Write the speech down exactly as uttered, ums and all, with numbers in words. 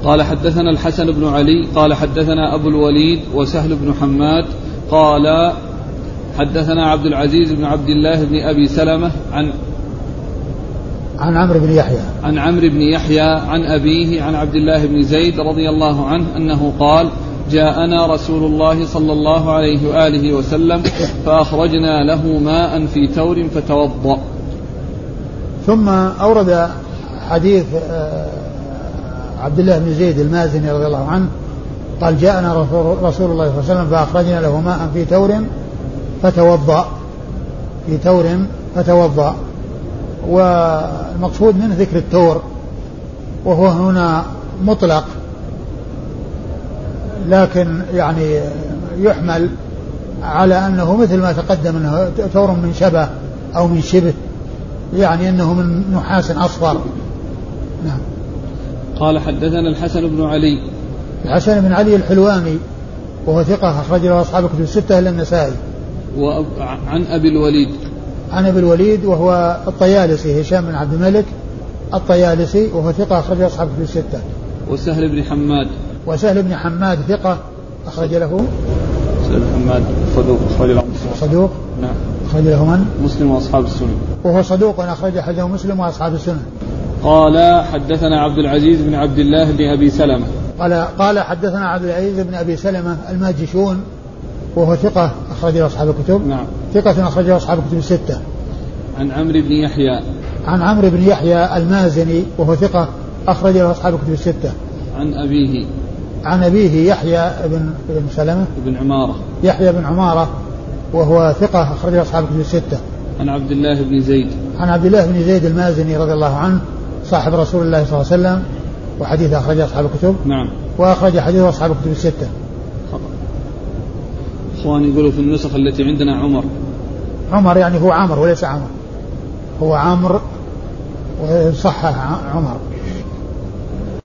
قال حدثنا الحسن بن علي قال حدثنا أبو الوليد وسهل بن حماد قال حدثنا عبد العزيز بن عبد الله بن أبي سلمة عن عن عمرو بن يحيى عن عمرو بن يحيى عن أبيه عن عبد الله بن زيد رضي الله عنه أنه قال جاءنا رسول الله صلى الله عليه وآله وسلم فأخرجنا له ماء في تور فتوضأ. ثم أورد حديث عبد الله بن زيد المازني رضي الله عنه قال جاءنا رسول الله صلى الله عليه وسلم فأخرجنا له ماء في تور فتوضأ في تور فتوضأ. والمقصود من ذكر التور وهو هنا مطلق، لكن يعني يحمل على أنه مثل ما تقدم أنه تور من شبه أو من شبه، يعني أنه من نحاس أصفر. نعم. قال حدثنا الحسن بن علي الحسن بن علي الحلواني وهو ثقة أخرج له أصحاب الكتب الستة إلا النسائي. وعن أبي الوليد عن أبي الوليد وهو الطيالسي هشام بن عبد الملك الطيالسي وهو ثقة أخرج له أصحاب الكتب الستة. وسهل بن حماد وسهل بن حماد ثقة أخرج له سهل بن حماد صدوق أخرج له صدوق نعم أخرج له من؟ مسلم وأصحاب السنن. وهو صدوق أخرج حديثه مسلم وأصحاب السنن. قال حدثنا عبد العزيز بن عبد الله بن أبي سلمة قال قال حدثنا عبد العزيز بن أبي سلمة الماجشون وهو ثقة أخرج له أصحاب الكتب. نعم. ثقة أخرج له أصحاب الكتب الستة. عن عمرو بن يحيى عن عمرو بن يحيى المازني وهو ثقة أخرج له أصحاب الكتب الستة. عن أبيه عن أبيه يحيى بن بن سلمة بن عمارة يحيى بن عمارة وهو ثقة أخرج له أصحاب الكتب الستة. عن عبد الله بن زيد عن عبد الله بن زيد المازني رضي الله عنه صاحب رسول الله صلى الله عليه وسلم وحديث أخرج أصحاب الكتب. نعم. وأخرج حديث أصحاب الكتب الستة. إخواني يقولوا في النسخ التي عندنا عمر عمر يعني هو عمر وليس عمر، هو عمر وصحح عمر.